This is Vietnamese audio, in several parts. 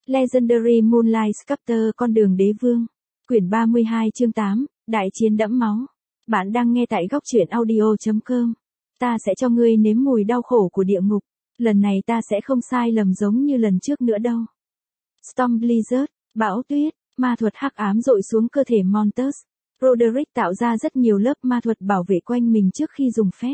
Legendary Moonlight Sculptor con đường đế vương. Quyển 32 chương 8, Đại chiến đẫm máu. Bạn đang nghe tại góc truyện audio.com. Ta sẽ cho ngươi nếm mùi đau khổ của địa ngục. Lần này ta sẽ không sai lầm giống như lần trước nữa đâu. Storm Blizzard, bão tuyết, ma thuật hắc ám dội xuống cơ thể Montus. Roderick tạo ra rất nhiều lớp ma thuật bảo vệ quanh mình trước khi dùng phép.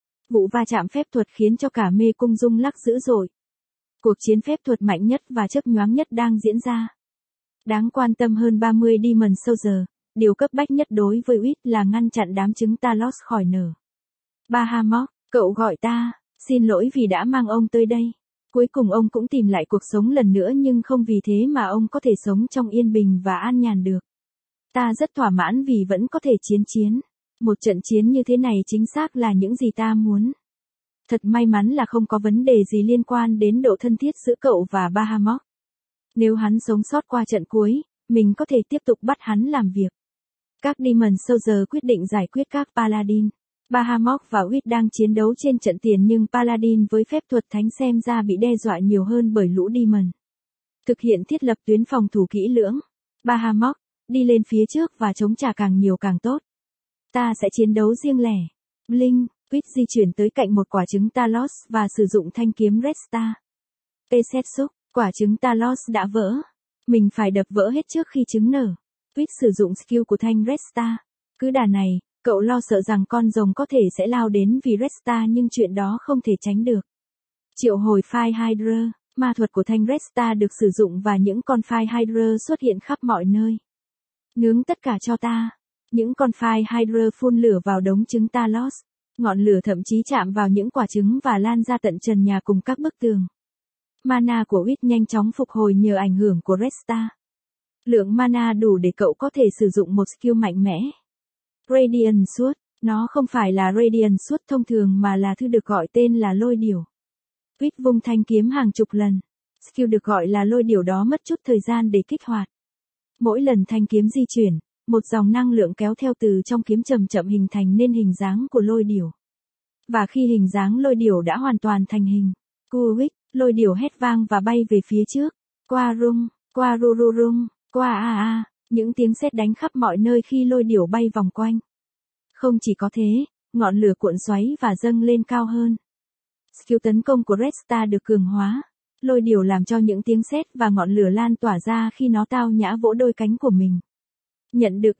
Vụ va chạm phép thuật khiến cho cả mê cung rung lắc dữ dội. Cuộc chiến phép thuật mạnh nhất và chớp nhoáng nhất đang diễn ra. Đáng quan tâm hơn 30 Demon Soldier, điều cấp bách nhất đối với Wit là ngăn chặn đám trứng Talos khỏi nở. Bahamut, cậu gọi ta, xin lỗi vì đã mang ông tới đây. Cuối cùng ông cũng tìm lại cuộc sống lần nữa nhưng không vì thế mà ông có thể sống trong yên bình và an nhàn được. Ta rất thỏa mãn vì vẫn có thể chiến. Một trận chiến như thế này chính xác là những gì ta muốn. Thật may mắn là không có vấn đề gì liên quan đến độ thân thiết giữa cậu và Bahamut. Nếu hắn sống sót qua trận cuối, mình có thể tiếp tục bắt hắn làm việc. Các Demon Soldier quyết định giải quyết các Paladin. Bahamut và Wit đang chiến đấu trên trận tiền nhưng Paladin với phép thuật thánh xem ra bị đe dọa nhiều hơn bởi lũ Demon. Thực hiện thiết lập tuyến phòng thủ kỹ lưỡng. Bahamut, đi lên phía trước và chống trả càng nhiều càng tốt. Ta sẽ chiến đấu riêng lẻ. Blink, Wit di chuyển tới cạnh một quả trứng Talos và sử dụng thanh kiếm Resta. Pesetsu, quả trứng Talos đã vỡ. Mình phải đập vỡ hết trước khi trứng nở. Wit sử dụng skill của thanh Resta. Cứ đà này, cậu lo sợ rằng con rồng có thể sẽ lao đến vì Resta nhưng chuyện đó không thể tránh được. Triệu hồi Fire Hydra, ma thuật của thanh Resta được sử dụng và những con Fire Hydra xuất hiện khắp mọi nơi. Nướng tất cả cho ta. Những con Fire Hydra phun lửa vào đống trứng Talos. Ngọn lửa thậm chí chạm vào những quả trứng và lan ra tận trần nhà cùng các bức tường. Mana của Wit nhanh chóng phục hồi nhờ ảnh hưởng của Resta. Lượng mana đủ để cậu có thể sử dụng một skill mạnh mẽ. Radiant Sword, nó không phải là Radiant Sword thông thường mà là thứ được gọi tên là lôi điểu. Wit vung thanh kiếm hàng chục lần. Skill được gọi là lôi điểu đó mất chút thời gian để kích hoạt. Mỗi lần thanh kiếm di chuyển, một dòng năng lượng kéo theo từ trong kiếm chậm chậm hình thành nên hình dáng của lôi điểu. Và khi hình dáng lôi điểu đã hoàn toàn thành hình, Kuwik, lôi điểu hét vang và bay về phía trước. Qua rung, qua rururung, qua a. Những tiếng sét đánh khắp mọi nơi khi lôi điểu bay vòng quanh. Không chỉ có thế, ngọn lửa cuộn xoáy và dâng lên cao hơn. Skill tấn công của Resta được cường hóa. Lôi điểu làm cho những tiếng sét và ngọn lửa lan tỏa ra khi nó tao nhã vỗ đôi cánh của mình. Nhận được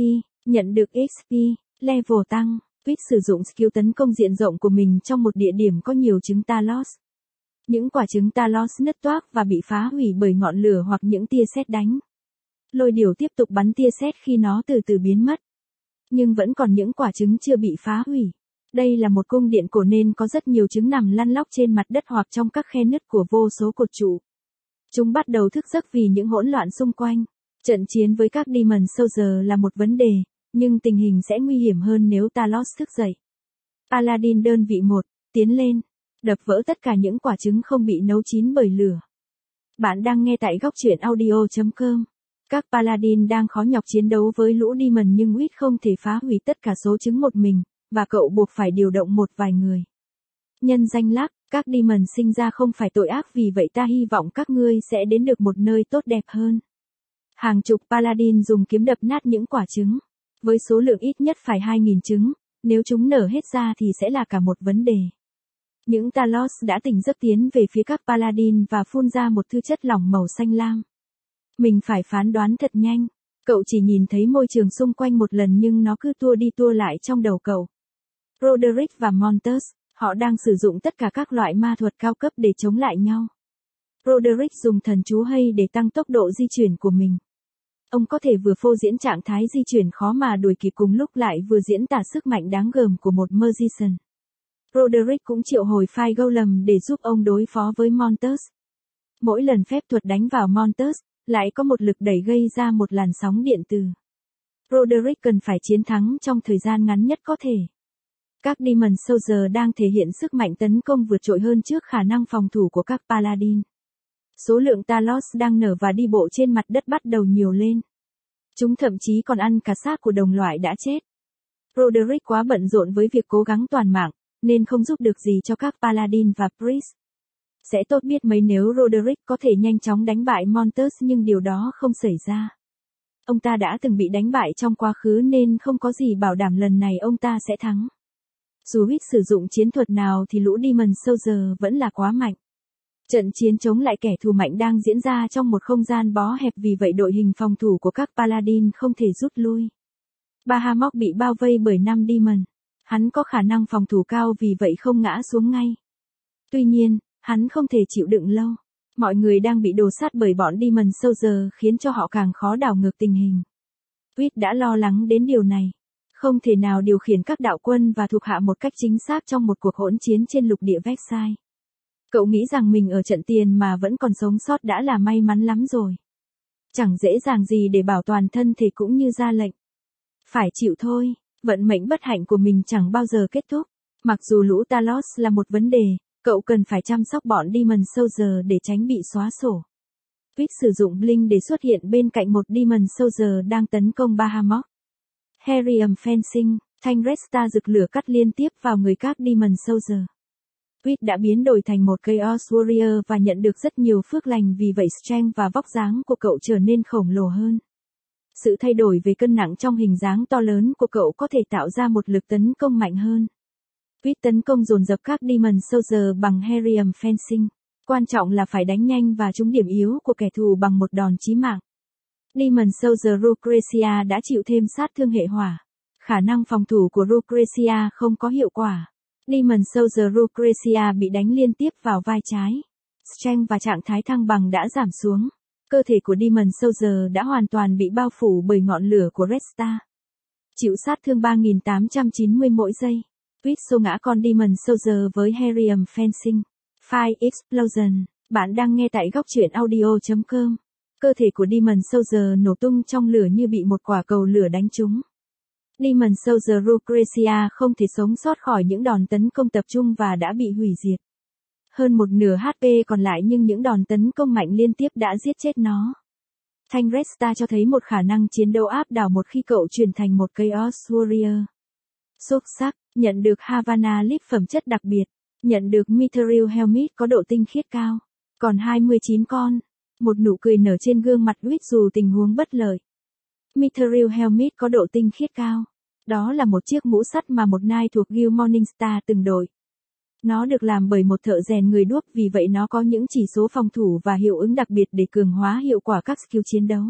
XP, level tăng. Wit sử dụng skill tấn công diện rộng của mình trong một địa điểm có nhiều trứng Talos. Những quả trứng Talos nứt toác và bị phá hủy bởi ngọn lửa hoặc những tia sét đánh. Lôi điểu tiếp tục bắn tia sét khi nó từ từ biến mất. Nhưng vẫn còn những quả trứng chưa bị phá hủy. Đây là một cung điện cổ nên có rất nhiều trứng nằm lăn lóc trên mặt đất hoặc trong các khe nứt của vô số cột trụ. Chúng bắt đầu thức giấc vì những hỗn loạn xung quanh. Trận chiến với các Demon Soldier là một vấn đề, nhưng tình hình sẽ nguy hiểm hơn nếu Talos thức dậy. Paladin đơn vị 1, tiến lên, đập vỡ tất cả những quả trứng không bị nấu chín bởi lửa. Bạn đang nghe tại góc truyện audio.com. Các Paladin đang khó nhọc chiến đấu với lũ Demon nhưng Wit không thể phá hủy tất cả số trứng một mình, và cậu buộc phải điều động một vài người. Nhân danh Lắc, các Demon sinh ra không phải tội ác vì vậy ta hy vọng các ngươi sẽ đến được một nơi tốt đẹp hơn. Hàng chục Paladin dùng kiếm đập nát những quả trứng. Với số lượng ít nhất phải 2.000 trứng, nếu chúng nở hết ra thì sẽ là cả một vấn đề. Những Talos đã tỉnh giấc tiến về phía các Paladin và phun ra một thứ chất lỏng màu xanh lam. Mình phải phán đoán thật nhanh. Cậu chỉ nhìn thấy môi trường xung quanh một lần nhưng nó cứ tua đi tua lại trong đầu cậu. Roderick và Montus, họ đang sử dụng tất cả các loại ma thuật cao cấp để chống lại nhau. Roderick dùng thần chú hay để tăng tốc độ di chuyển của mình. Ông có thể vừa phô diễn trạng thái di chuyển khó mà đuổi kịp cùng lúc lại vừa diễn tả sức mạnh đáng gờm của một magician. Roderick cũng triệu hồi Fire Golem để giúp ông đối phó với Montus. Mỗi lần phép thuật đánh vào Montus, lại có một lực đẩy gây ra một làn sóng điện từ. Roderick cần phải chiến thắng trong thời gian ngắn nhất có thể. Các Demon Soldier đang thể hiện sức mạnh tấn công vượt trội hơn trước khả năng phòng thủ của các Paladin. Số lượng Talos đang nở và đi bộ trên mặt đất bắt đầu nhiều lên. Chúng thậm chí còn ăn cả xác của đồng loại đã chết. Roderick quá bận rộn với việc cố gắng toàn mạng, nên không giúp được gì cho các Paladin và Priest. Sẽ tốt biết mấy nếu Roderick có thể nhanh chóng đánh bại Montes nhưng điều đó không xảy ra. Ông ta đã từng bị đánh bại trong quá khứ nên không có gì bảo đảm lần này ông ta sẽ thắng. Dù Huyết sử dụng chiến thuật nào thì lũ Demon Soldier vẫn là quá mạnh. Trận chiến chống lại kẻ thù mạnh đang diễn ra trong một không gian bó hẹp, vì vậy đội hình phòng thủ của các Paladin không thể rút lui. Bahamut bị bao vây bởi 5 Demon. Hắn có khả năng phòng thủ cao vì vậy không ngã xuống ngay. Tuy nhiên, hắn không thể chịu đựng lâu. Mọi người đang bị đổ sát bởi bọn Demon Soldier khiến cho họ càng khó đảo ngược tình hình. Huyết đã lo lắng đến điều này. Không thể nào điều khiển các đạo quân và thuộc hạ một cách chính xác trong một cuộc hỗn chiến trên lục địa Versailles. Cậu nghĩ rằng mình ở trận tiền mà vẫn còn sống sót đã là may mắn lắm rồi. Chẳng dễ dàng gì để bảo toàn thân thể cũng như ra lệnh. Phải chịu thôi, vận mệnh bất hạnh của mình chẳng bao giờ kết thúc. Mặc dù lũ Talos là một vấn đề, cậu cần phải chăm sóc bọn Demon Soldier để tránh bị xóa sổ. Huyết sử dụng Blink để xuất hiện bên cạnh một Demon Soldier đang tấn công Bahamut. Herium Fencing, thanh Resta rực lửa cắt liên tiếp vào người các Demon Soldier. Huyết đã biến đổi thành một Chaos Warrior và nhận được rất nhiều phước lành, vì vậy strength và vóc dáng của cậu trở nên khổng lồ hơn. Sự thay đổi về cân nặng trong hình dáng to lớn của cậu có thể tạo ra một lực tấn công mạnh hơn. Huyết tấn công dồn dập các Demon Soldier bằng Herium Fencing. Quan trọng là phải đánh nhanh và trúng điểm yếu của kẻ thù bằng một đòn chí mạng. Demon Soldier Lucretia đã chịu thêm sát thương hệ hỏa. Khả năng phòng thủ của Lucretia không có hiệu quả. Demon Soldier Lucretia bị đánh liên tiếp vào vai trái. Strength và trạng thái thăng bằng đã giảm xuống. Cơ thể của Demon Soldier đã hoàn toàn bị bao phủ bởi ngọn lửa của Resta. Chịu sát thương 3890 mỗi giây. Huyết xô ngã con Demon Soldier với Herium Fencing. Fire Explosion. Bạn đang nghe tại góc truyện audio.com. Cơ thể của Demon Soldier nổ tung trong lửa như bị một quả cầu lửa đánh trúng. Demon Soldier Lucretia không thể sống sót khỏi những đòn tấn công tập trung và đã bị hủy diệt. Hơn một nửa HP còn lại, nhưng những đòn tấn công mạnh liên tiếp đã giết chết nó. Thanh Resta cho thấy một khả năng chiến đấu áp đảo một khi cậu chuyển thành một Chaos Warrior. Xuất sắc, nhận được Havana Lip phẩm chất đặc biệt, nhận được Mithril Helmet có độ tinh khiết cao. Còn 29 con. Một nụ cười nở trên gương mặt Huyết dù tình huống bất lợi. Mithril Helmet có độ tinh khiết cao. Đó là một chiếc mũ sắt mà một nai thuộc Guild Morningstar từng đội. Nó được làm bởi một thợ rèn người đuốc, vì vậy nó có những chỉ số phòng thủ và hiệu ứng đặc biệt để cường hóa hiệu quả các skill chiến đấu.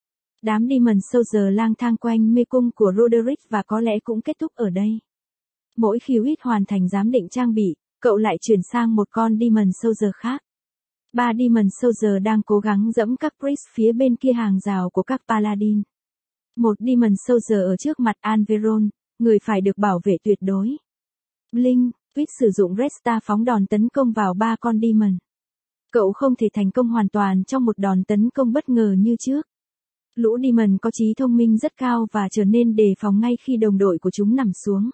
Đám Demon Soldier lang thang quanh mê cung của Roderick và có lẽ cũng kết thúc ở đây. Mỗi khi Huyết hoàn thành giám định trang bị, cậu lại chuyển sang một con Demon Soldier khác. 3 Demon Soldier đang cố gắng dẫm các priest phía bên kia hàng rào của các Paladin. Một Demon Soldier ở trước mặt Alveron, người phải được bảo vệ tuyệt đối. Blink, Huyết sử dụng Resta phóng đòn tấn công vào 3 con Demon. Cậu không thể thành công hoàn toàn trong một đòn tấn công bất ngờ như trước. Lũ Demon có trí thông minh rất cao và trở nên đề phòng ngay khi đồng đội của chúng nằm xuống.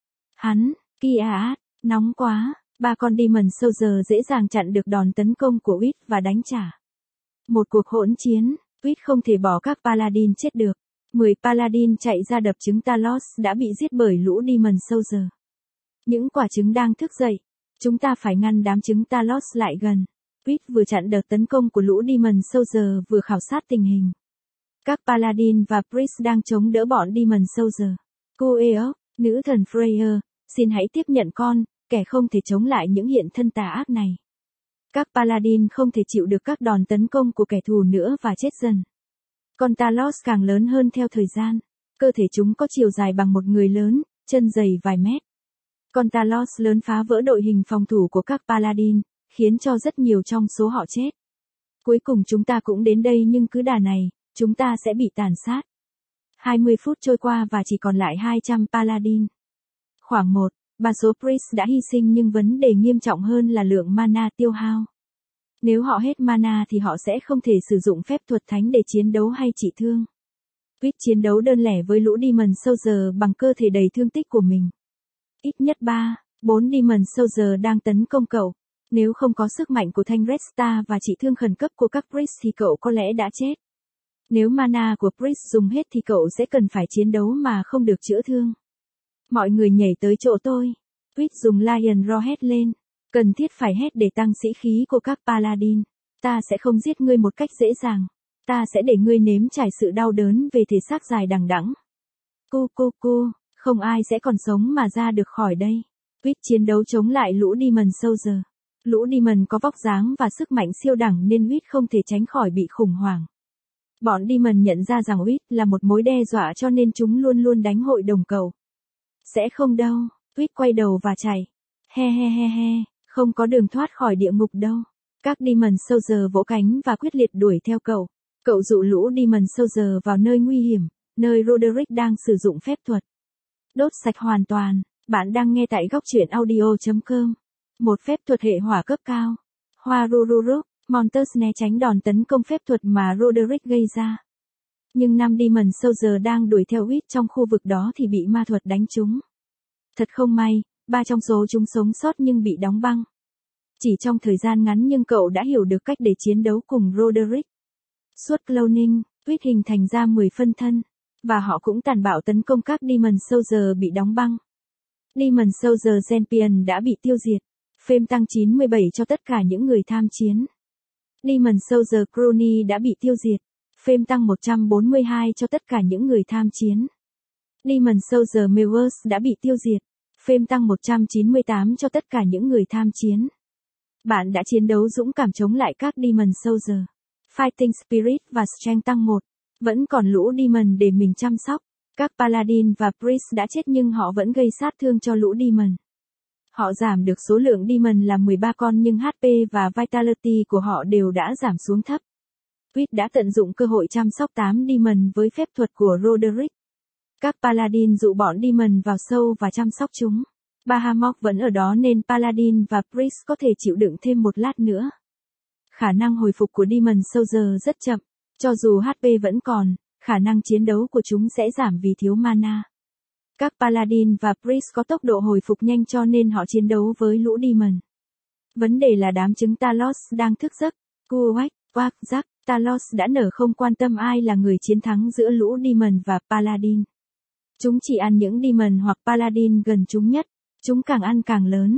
Nóng quá. 3 con Demon Soldier dễ dàng chặn được đòn tấn công của Huyết và đánh trả. Một cuộc hỗn chiến, Huyết không thể bỏ các Paladin chết được. 10 Paladin chạy ra đập trứng Talos đã bị giết bởi lũ Demon Soldier. Những quả trứng đang thức dậy. Chúng ta phải ngăn đám trứng Talos lại gần. Huyết vừa chặn đợt tấn công của lũ Demon Soldier vừa khảo sát tình hình. Các Paladin và Priest đang chống đỡ bọn Demon Soldier. Cô Eok, nữ thần Freya, xin hãy tiếp nhận con, kẻ không thể chống lại những hiện thân tà ác này. Các Paladin không thể chịu được các đòn tấn công của kẻ thù nữa và chết dần. Con Talos càng lớn hơn theo thời gian. Cơ thể chúng có chiều dài bằng một người lớn, chân dày vài mét. Con Talos lớn phá vỡ đội hình phòng thủ của các Paladin, khiến cho rất nhiều trong số họ chết. Cuối cùng chúng ta cũng đến đây, nhưng cứ đà này, chúng ta sẽ bị tàn sát. 20 phút trôi qua và chỉ còn lại 200 Paladin. Khoảng 3 số Priest đã hy sinh, nhưng vấn đề nghiêm trọng hơn là lượng mana tiêu hao. Nếu họ hết mana thì họ sẽ không thể sử dụng phép thuật thánh để chiến đấu hay trị thương. Huyết chiến đấu đơn lẻ với lũ Demon Soldier bằng cơ thể đầy thương tích của mình. Ít nhất 4 Demon Soldier đang tấn công cậu. Nếu không có sức mạnh của thanh Resta và trị thương khẩn cấp của các Priest thì cậu có lẽ đã chết. Nếu mana của Priest dùng hết thì cậu sẽ cần phải chiến đấu mà không được chữa thương. Mọi người nhảy tới chỗ tôi. Huyết dùng Lion Roar hét lên. Cần thiết phải hét để tăng sĩ khí của các Paladin. Ta sẽ không giết ngươi một cách dễ dàng. Ta sẽ để ngươi nếm trải sự đau đớn về thể xác dài đằng đẵng. Cu, không ai sẽ còn sống mà ra được khỏi đây. Huyết chiến đấu chống lại lũ Demon Soldier. Lũ Demon có vóc dáng và sức mạnh siêu đẳng nên Huyết không thể tránh khỏi bị khủng hoảng. Bọn Demon nhận ra rằng Huyết là một mối đe dọa cho nên chúng luôn luôn đánh hội đồng cậu. Sẽ không đâu, Huyết quay đầu và chạy. He, không có đường thoát khỏi địa ngục đâu. Các Demon Soldier vỗ cánh và quyết liệt đuổi theo cậu. Cậu dụ lũ Demon Soldier vào nơi nguy hiểm, nơi Roderick đang sử dụng phép thuật. Đốt sạch hoàn toàn. Bạn đang nghe tại góc truyện audio.com. Một phép thuật hệ hỏa cấp cao. Hoa Rururuk, Monsters né tránh đòn tấn công phép thuật mà Roderick gây ra. Nhưng 5 Demon Soldier đang đuổi theo Huyết trong khu vực đó thì bị ma thuật đánh trúng. Thật không may, 3 trong số chúng sống sót nhưng bị đóng băng. Chỉ trong thời gian ngắn nhưng cậu đã hiểu được cách để chiến đấu cùng Roderick. Suốt cloning, Huyết hình thành ra 10 phân thân. Và họ cũng tàn bạo tấn công các Demon Soldier bị đóng băng. Demon Soldier Champion đã bị tiêu diệt. Phêm tăng 97 cho tất cả những người tham chiến. Demon Soldier Crony đã bị tiêu diệt. Phêm tăng 142 cho tất cả những người tham chiến. Demon Soldier Mewers đã bị tiêu diệt. Phêm tăng 198 cho tất cả những người tham chiến. Bạn đã chiến đấu dũng cảm chống lại các Demon Soldier. Fighting Spirit và Strength tăng 1. Vẫn còn lũ Demon để mình chăm sóc. Các Paladin và Priest đã chết nhưng họ vẫn gây sát thương cho lũ Demon. Họ giảm được số lượng Demon là 13 con nhưng HP và Vitality của họ đều đã giảm xuống thấp. Huyết đã tận dụng cơ hội chăm sóc 8 Demon với phép thuật của Roderick. Các Paladin dụ bọn Demon vào sâu và chăm sóc chúng. Bahamut vẫn ở đó nên Paladin và Priest có thể chịu đựng thêm một lát nữa. Khả năng hồi phục của Demon Soldier rất chậm. Cho dù HP vẫn còn, khả năng chiến đấu của chúng sẽ giảm vì thiếu mana. Các Paladin và Priest có tốc độ hồi phục nhanh cho nên họ chiến đấu với lũ Demon. Vấn đề là đám trứng Talos đang thức giấc. Quack, rắc, Talos đã nở không quan tâm ai là người chiến thắng giữa lũ Demon và Paladin. Chúng chỉ ăn những Demon hoặc Paladin gần chúng nhất. Chúng càng ăn càng lớn.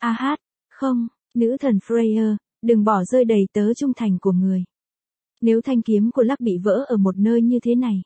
Không, nữ thần Freya, đừng bỏ rơi đầy tớ trung thành của người. Nếu thanh kiếm của Lắc bị vỡ ở một nơi như thế này.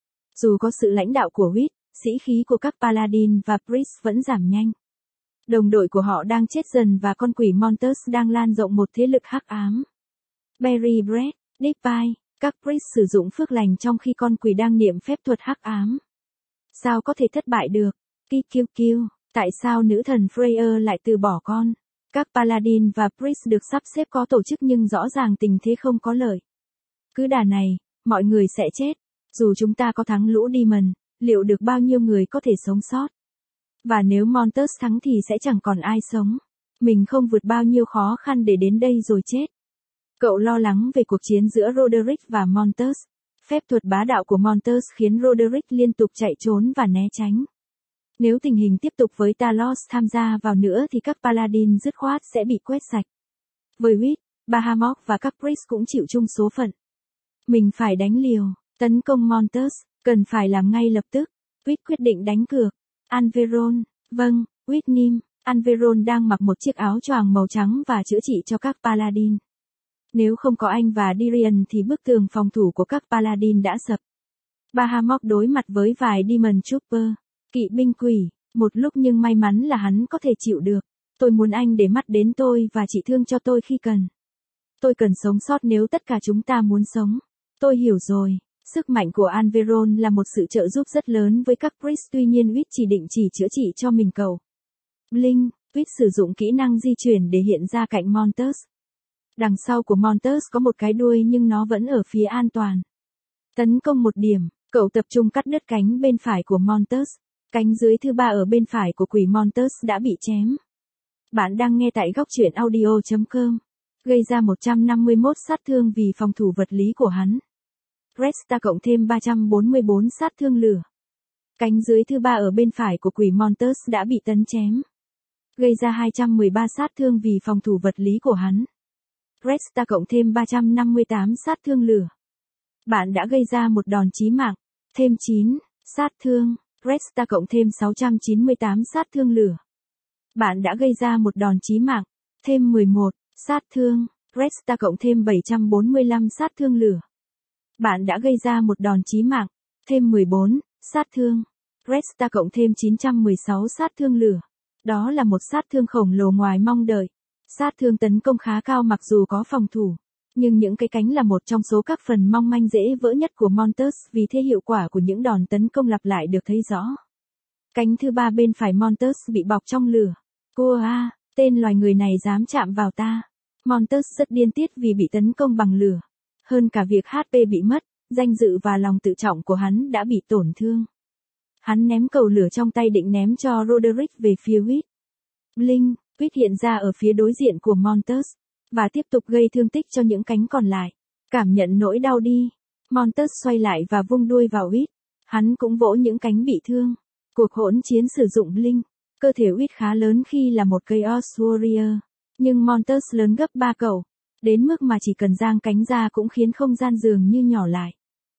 Dù có sự lãnh đạo của Huyết, sĩ khí của các Paladin và Priest vẫn giảm nhanh. Đồng đội của họ đang chết dần và con quỷ Monsters đang lan rộng một thế lực hắc ám. Berry Bread, Deep Pie, các Priest sử dụng phước lành trong khi con quỷ đang niệm phép thuật hắc ám. Sao có thể thất bại được? Kill. Tại sao nữ thần Freya lại từ bỏ con? Các Paladin và Priest được sắp xếp có tổ chức nhưng rõ ràng tình thế không có lợi. Cứ đà này, mọi người sẽ chết. Dù chúng ta có thắng lũ Demon, liệu được bao nhiêu người có thể sống sót? Và nếu Monsters thắng thì sẽ chẳng còn ai sống. Mình không vượt bao nhiêu khó khăn để đến đây rồi chết. Cậu lo lắng về cuộc chiến giữa Roderick và Monsters. Phép thuật bá đạo của Monsters khiến Roderick liên tục chạy trốn và né tránh. Nếu tình hình tiếp tục với Talos tham gia vào nữa thì các Paladin dứt khoát sẽ bị quét sạch. Với Huyết, Bahamut và các Priest cũng chịu chung số phận. Mình phải đánh liều, tấn công Monsters, cần phải làm ngay lập tức. Huyết quyết định đánh cược. Anveron, vâng, Huyết Nim, Anveron đang mặc một chiếc áo choàng màu trắng và chữa trị cho các Paladin. Nếu không có anh và Dirian thì bức tường phòng thủ của các Paladin đã sập. Bahamut đối mặt với vài Demon Trooper, kỵ binh quỷ, một lúc nhưng may mắn là hắn có thể chịu được. Tôi muốn anh để mắt đến tôi và trị thương cho tôi khi cần. Tôi cần sống sót nếu tất cả chúng ta muốn sống. Tôi hiểu rồi. Sức mạnh của Anveron là một sự trợ giúp rất lớn với các Priest tuy nhiên Huyết chỉ định chỉ chữa trị cho mình cậu. Blink, Huyết sử dụng kỹ năng di chuyển để hiện ra cạnh Monsters. Đằng sau của Monsters có một cái đuôi nhưng nó vẫn ở phía an toàn. Tấn công một điểm, cậu tập trung cắt đứt cánh bên phải của Monsters. Cánh dưới thứ 3 ở bên phải của quỷ Monsters đã bị chém. Bạn đang nghe tại góc truyện audio.com. Gây ra 151 sát thương vì phòng thủ vật lý của hắn. Resta cộng thêm 344 sát thương lửa. Cánh dưới thứ 3 ở bên phải của quỷ Monsters đã bị tấn chém. Gây ra 213 sát thương vì phòng thủ vật lý của hắn. Resta cộng thêm 358 sát thương lửa. Bạn đã gây ra một đòn chí mạng. Thêm 9 sát thương. Resta cộng thêm 698 sát thương lửa. Bạn đã gây ra một đòn chí mạng. Thêm 11, sát thương, Resta cộng thêm 745 sát thương lửa. Bạn đã gây ra một đòn chí mạng. Thêm 14, sát thương. Resta cộng thêm 916 sát thương lửa. Đó là một sát thương khổng lồ ngoài mong đợi. Sát thương tấn công khá cao mặc dù có phòng thủ. Nhưng những cái cánh là một trong số các phần mong manh dễ vỡ nhất của Montes, vì thế hiệu quả của những đòn tấn công lặp lại được thấy rõ. Cánh thứ ba bên phải Montes bị bọc trong lửa. Cô à, tên loài người này dám chạm vào ta. Montes rất điên tiết vì bị tấn công bằng lửa. Hơn cả việc HP bị mất, danh dự và lòng tự trọng của hắn đã bị tổn thương. Hắn ném cầu lửa trong tay định ném cho Roderick về phía Whit. Blink, Whit hiện ra ở phía đối diện của Montes, và tiếp tục gây thương tích cho những cánh còn lại. Cảm nhận nỗi đau đi. Montes xoay lại và vung đuôi vào Whit. Hắn cũng vỗ những cánh bị thương. Cuộc hỗn chiến sử dụng Blink. Cơ thể Whit khá lớn khi là một Chaos Warrior. Nhưng Montes lớn gấp 3 cậu. Đến mức mà chỉ cần giang cánh ra cũng khiến không gian dường như nhỏ lại.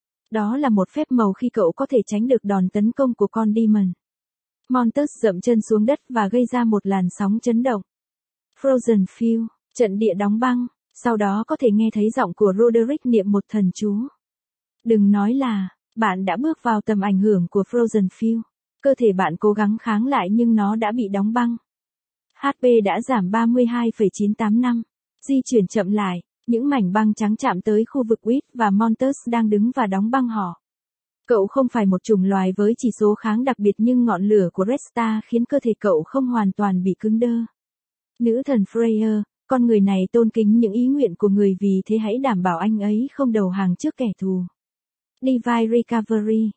Đó là một phép màu khi cậu có thể tránh được đòn tấn công của con Demon. Montes dậm chân xuống đất và gây ra một làn sóng chấn động. Frozen Field, trận địa đóng băng, sau đó có thể nghe thấy giọng của Roderick niệm một thần chú. Đừng nói là, bạn đã bước vào tầm ảnh hưởng của Frozen Field. Cơ thể bạn cố gắng kháng lại nhưng nó đã bị đóng băng. HP đã giảm 32,985. Di chuyển chậm lại, những mảnh băng trắng chạm tới khu vực Whit và Montes đang đứng và đóng băng họ. Cậu không phải một chủng loài với chỉ số kháng đặc biệt nhưng ngọn lửa của Resta khiến cơ thể cậu không hoàn toàn bị cứng đơ. Nữ thần Freya, con người này tôn kính những ý nguyện của người vì thế hãy đảm bảo anh ấy không đầu hàng trước kẻ thù. Divine Recovery.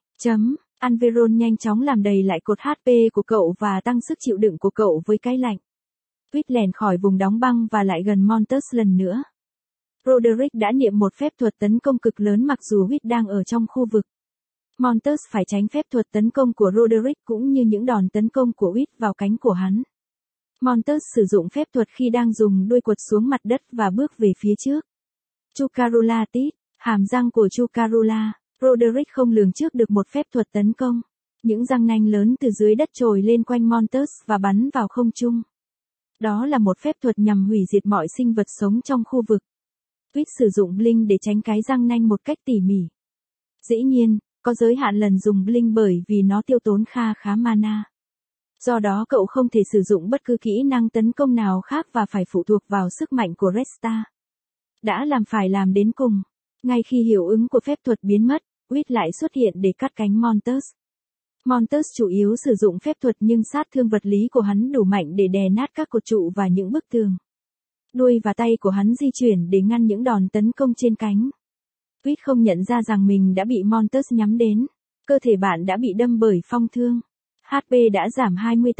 Anveron nhanh chóng làm đầy lại cột HP của cậu và tăng sức chịu đựng của cậu với cái lạnh. Whit lèn khỏi vùng đóng băng và lại gần Montes lần nữa. Roderick đã niệm một phép thuật tấn công cực lớn mặc dù Whit đang ở trong khu vực. Montes phải tránh phép thuật tấn công của Roderick cũng như những đòn tấn công của Whit vào cánh của hắn. Montes sử dụng phép thuật khi đang dùng đuôi quật xuống mặt đất và bước về phía trước. Chukarula Tit, hàm răng của Chukarula. Roderick không lường trước được một phép thuật tấn công. Những răng nanh lớn từ dưới đất trồi lên quanh Montes và bắn vào không trung. Đó là một phép thuật nhằm hủy diệt mọi sinh vật sống trong khu vực. Whit sử dụng Blink để tránh cái răng nanh một cách tỉ mỉ. Dĩ nhiên, có giới hạn lần dùng Blink bởi vì nó tiêu tốn khá mana. Do đó cậu không thể sử dụng bất cứ kỹ năng tấn công nào khác và phải phụ thuộc vào sức mạnh của Resta. Đã phải làm đến cùng. Ngay khi hiệu ứng của phép thuật biến mất, Whit lại xuất hiện để cắt cánh Montes. Montes chủ yếu sử dụng phép thuật nhưng sát thương vật lý của hắn đủ mạnh để đè nát các cột trụ và những bức tường. Đuôi và tay của hắn di chuyển để ngăn những đòn tấn công trên cánh. Whit không nhận ra rằng mình đã bị Montes nhắm đến. Cơ thể bạn đã bị đâm bởi phong thương. HP đã giảm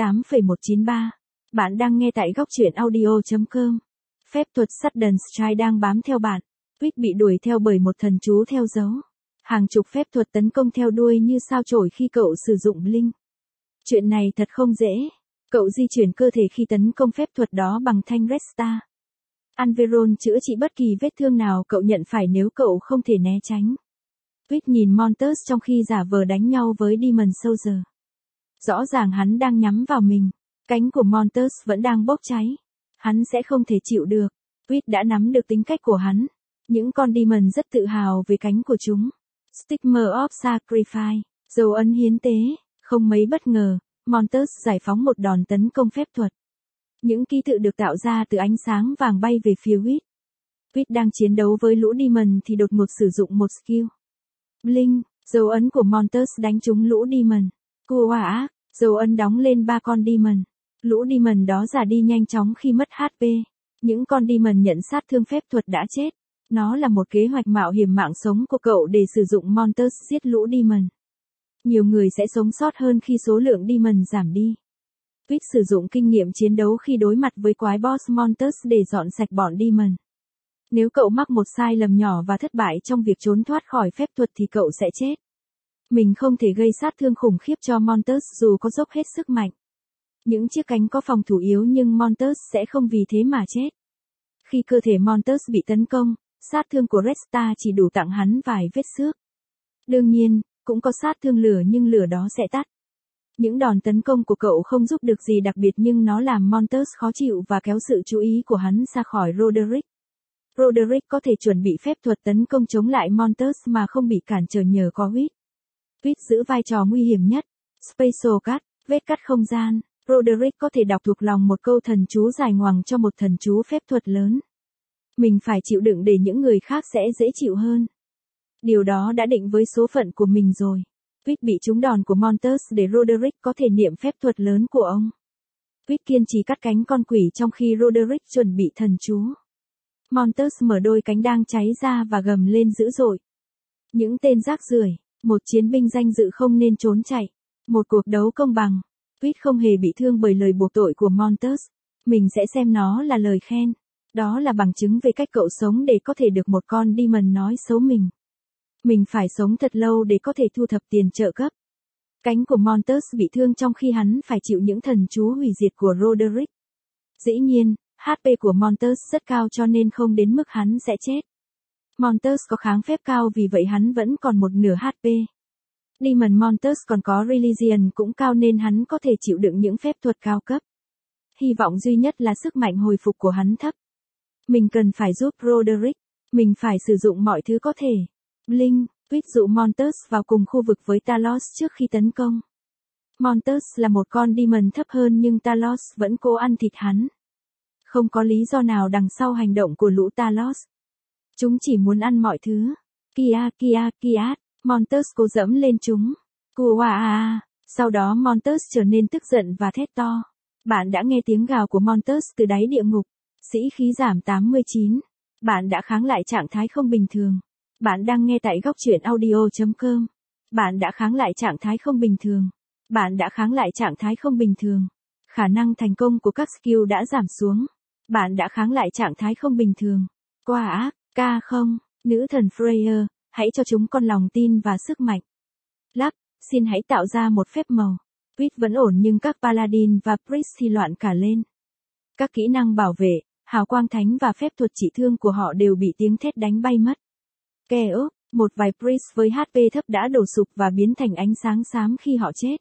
28,193. Bạn đang nghe tại góc truyện audio.com. Phép thuật Sudden Strike đang bám theo bạn. Whit bị đuổi theo bởi một thần chú theo dấu. Hàng chục phép thuật tấn công theo đuôi như sao chổi khi cậu sử dụng Blink. Chuyện này thật không dễ. Cậu di chuyển cơ thể khi tấn công phép thuật đó bằng thanh Resta. Anveron chữa trị bất kỳ vết thương nào cậu nhận phải nếu cậu không thể né tránh. Whit nhìn Montes trong khi giả vờ đánh nhau với Demon Soldier. Rõ ràng hắn đang nhắm vào mình. Cánh của Montes vẫn đang bốc cháy. Hắn sẽ không thể chịu được. Whit đã nắm được tính cách của hắn. Những con Demon rất tự hào về cánh của chúng. Stigma of Sacrifice, dấu ấn hiến tế, không mấy bất ngờ, Montes giải phóng một đòn tấn công phép thuật. Những ký tự được tạo ra từ ánh sáng vàng bay về phía Whit. Whit đang chiến đấu với lũ Demon thì đột ngột sử dụng một skill. Blink, dấu ấn của Montes đánh trúng lũ Demon. Cua ác, dấu ấn đóng lên 3 con Demon. Lũ Demon đó giả đi nhanh chóng khi mất HP. Những con Demon nhận sát thương phép thuật đã chết. Nó là một kế hoạch mạo hiểm mạng sống của cậu để sử dụng Montes giết lũ Demon. Nhiều người sẽ sống sót hơn khi số lượng Demon giảm đi. Whit sử dụng kinh nghiệm chiến đấu khi đối mặt với quái boss Montes để dọn sạch bọn Demon. Nếu cậu mắc một sai lầm nhỏ và thất bại trong việc trốn thoát khỏi phép thuật thì cậu sẽ chết. Mình không thể gây sát thương khủng khiếp cho Montes dù có dốc hết sức mạnh. Những chiếc cánh có phòng thủ yếu nhưng Montes sẽ không vì thế mà chết. Khi cơ thể Montes bị tấn công, sát thương của Resta chỉ đủ tặng hắn vài vết xước. Đương nhiên, cũng có sát thương lửa nhưng lửa đó sẽ tắt. Những đòn tấn công của cậu không giúp được gì đặc biệt nhưng nó làm Montes khó chịu và kéo sự chú ý của hắn ra khỏi Roderick. Roderick có thể chuẩn bị phép thuật tấn công chống lại Montes mà không bị cản trở nhờ có Huyết. Huyết giữ vai trò nguy hiểm nhất. Spatial Cut, vết cắt không gian. Roderick có thể đọc thuộc lòng một câu thần chú dài ngoằng cho một thần chú phép thuật lớn. Mình phải chịu đựng để những người khác sẽ dễ chịu hơn. Điều đó đã định với số phận của mình rồi. Huyết bị trúng đòn của Montes để Roderick có thể niệm phép thuật lớn của ông. Huyết kiên trì cắt cánh con quỷ trong khi Roderick chuẩn bị thần chú. Montes mở đôi cánh đang cháy ra và gầm lên dữ dội. Những tên rác rưởi, một chiến binh danh dự không nên trốn chạy. Một cuộc đấu công bằng. Huyết không hề bị thương bởi lời buộc tội của Montes. Mình sẽ xem nó là lời khen. Đó là bằng chứng về cách cậu sống để có thể được một con demon nói xấu mình. Mình phải sống thật lâu để có thể thu thập tiền trợ cấp. Cánh của Montes bị thương trong khi hắn phải chịu những thần chú hủy diệt của Roderick. Dĩ nhiên, HP của Montes rất cao cho nên không đến mức hắn sẽ chết. Montes có kháng phép cao vì vậy hắn vẫn còn một nửa HP. Demon Montes còn có Religion cũng cao nên hắn có thể chịu đựng những phép thuật cao cấp. Hy vọng duy nhất là sức mạnh hồi phục của hắn thấp. Mình cần phải giúp Roderick. Mình phải sử dụng mọi thứ có thể. Blink, Huyết dụ Montes vào cùng khu vực với Talos trước khi tấn công. Montes là một con demon thấp hơn nhưng Talos vẫn cố ăn thịt hắn. Không có lý do nào đằng sau hành động của lũ Talos. Chúng chỉ muốn ăn mọi thứ. Kia, Montes cố dẫm lên chúng. Sau đó Montes trở nên tức giận và thét to. Bạn đã nghe tiếng gào của Montes từ đáy địa ngục. Sĩ khí giảm 89. Bạn đã kháng lại trạng thái không bình thường. Bạn đang nghe tại góc truyện audio.com. Bạn đã kháng lại trạng thái không bình thường. Bạn đã kháng lại trạng thái không bình thường. Khả năng thành công của các skill đã giảm xuống. Bạn đã kháng lại trạng thái không bình thường. Qua ác, K0, nữ thần Freya, hãy cho chúng con lòng tin và sức mạnh. Lắc, xin hãy tạo ra một phép màu. Huyết vẫn ổn nhưng các Paladin và Priest thì loạn cả lên. Các kỹ năng bảo vệ, hào quang thánh và phép thuật trị thương của họ đều bị tiếng thét đánh bay mất. Chaos, một vài Priest với HP thấp đã đổ sụp và biến thành ánh sáng xám khi họ chết.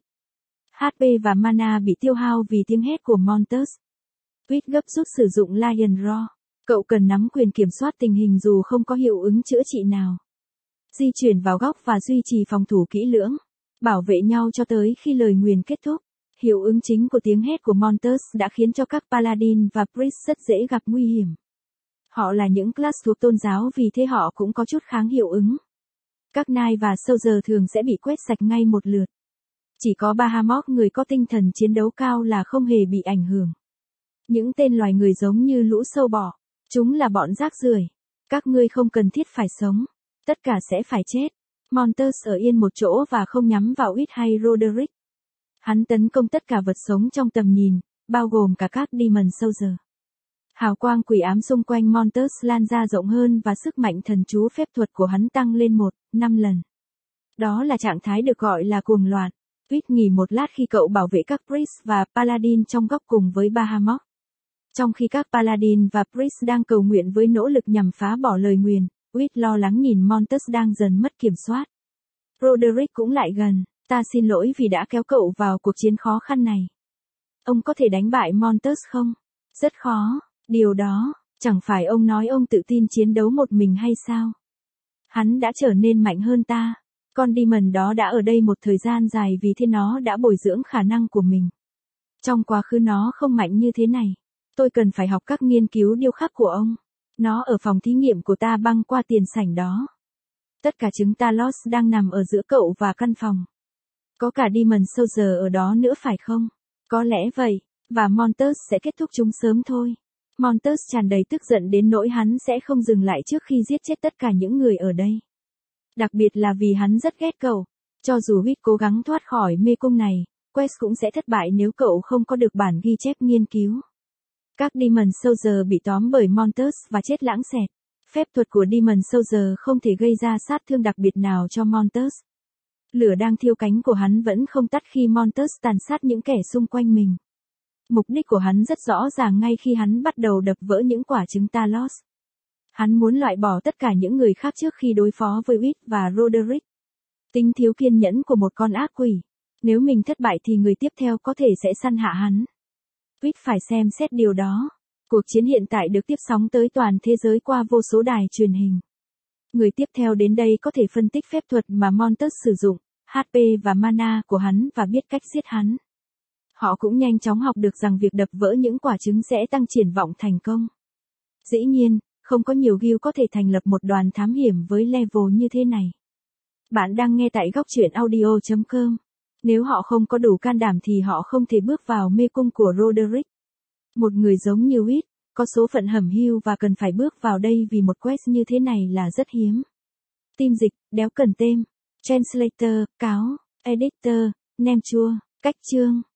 HP và mana bị tiêu hao vì tiếng hét của Montes. Huyết gấp rút sử dụng Lion Roar. Cậu cần nắm quyền kiểm soát tình hình dù không có hiệu ứng chữa trị nào. Di chuyển vào góc và duy trì phòng thủ kỹ lưỡng. Bảo vệ nhau cho tới khi lời nguyền kết thúc. Hiệu ứng chính của tiếng hét của Montes đã khiến cho các Paladin và Priest rất dễ gặp nguy hiểm. Họ là những class thuộc tôn giáo vì thế họ cũng có chút kháng hiệu ứng. Các Knight và Soldier thường sẽ bị quét sạch ngay một lượt. Chỉ có Bahamut người có tinh thần chiến đấu cao là không hề bị ảnh hưởng. Những tên loài người giống như lũ sâu bọ. Chúng là bọn rác rưởi. Các ngươi không cần thiết phải sống. Tất cả sẽ phải chết. Montes ở yên một chỗ và không nhắm vào Huyết hay Roderick. Hắn tấn công tất cả vật sống trong tầm nhìn, bao gồm cả các Demon Soldier. Hào quang quỷ ám xung quanh Montes lan ra rộng hơn và sức mạnh thần chú phép thuật của hắn tăng lên 5 lần. Đó là trạng thái được gọi là cuồng loạn. Huyết nghỉ một lát khi cậu bảo vệ các Priest và Paladin trong góc cùng với Bahamut. Trong khi các Paladin và Priest đang cầu nguyện với nỗ lực nhằm phá bỏ lời nguyền, Huyết lo lắng nhìn Montes đang dần mất kiểm soát. Roderick cũng lại gần. Ta xin lỗi vì đã kéo cậu vào cuộc chiến khó khăn này. Ông có thể đánh bại Montes không? Rất khó. Điều đó, chẳng phải ông nói ông tự tin chiến đấu một mình hay sao? Hắn đã trở nên mạnh hơn ta. Con demon đó đã ở đây một thời gian dài vì thế nó đã bồi dưỡng khả năng của mình. Trong quá khứ nó không mạnh như thế này. Tôi cần phải học các nghiên cứu điêu khắc của ông. Nó ở phòng thí nghiệm của ta băng qua tiền sảnh đó. Tất cả trứng Talos đang nằm ở giữa cậu và căn phòng. Có cả Demon Soldier ở đó nữa phải không? Có lẽ vậy, và Montes sẽ kết thúc chúng sớm thôi. Montes tràn đầy tức giận đến nỗi hắn sẽ không dừng lại trước khi giết chết tất cả những người ở đây. Đặc biệt là vì hắn rất ghét cậu. Cho dù Huyết cố gắng thoát khỏi mê cung này, quest cũng sẽ thất bại nếu cậu không có được bản ghi chép nghiên cứu. Các Demon Soldier bị tóm bởi Montes và chết lãng xẹt. Phép thuật của Demon Soldier không thể gây ra sát thương đặc biệt nào cho Montes. Lửa đang thiêu cánh của hắn vẫn không tắt khi Montes tàn sát những kẻ xung quanh mình. Mục đích của hắn rất rõ ràng ngay khi hắn bắt đầu đập vỡ những quả trứng Talos. Hắn muốn loại bỏ tất cả những người khác trước khi đối phó với Huyết và Roderick. Tính thiếu kiên nhẫn của một con ác quỷ. Nếu mình thất bại thì người tiếp theo có thể sẽ săn hạ hắn. Reed phải xem xét điều đó. Cuộc chiến hiện tại được tiếp sóng tới toàn thế giới qua vô số đài truyền hình. Người tiếp theo đến đây có thể phân tích phép thuật mà Montus sử dụng, HP và mana của hắn và biết cách giết hắn. Họ cũng nhanh chóng học được rằng việc đập vỡ những quả trứng sẽ tăng triển vọng thành công. Dĩ nhiên, không có nhiều guild có thể thành lập một đoàn thám hiểm với level như thế này. Bạn đang nghe tại góc truyện audio.com. Nếu họ không có đủ can đảm thì họ không thể bước vào mê cung của Roderick. Một người giống như Reed, có số phận hẩm hiu và cần phải bước vào đây vì một quest như thế này là rất hiếm. Team dịch, đéo cần tên. Translator, cáo, editor, name chua, cách chương.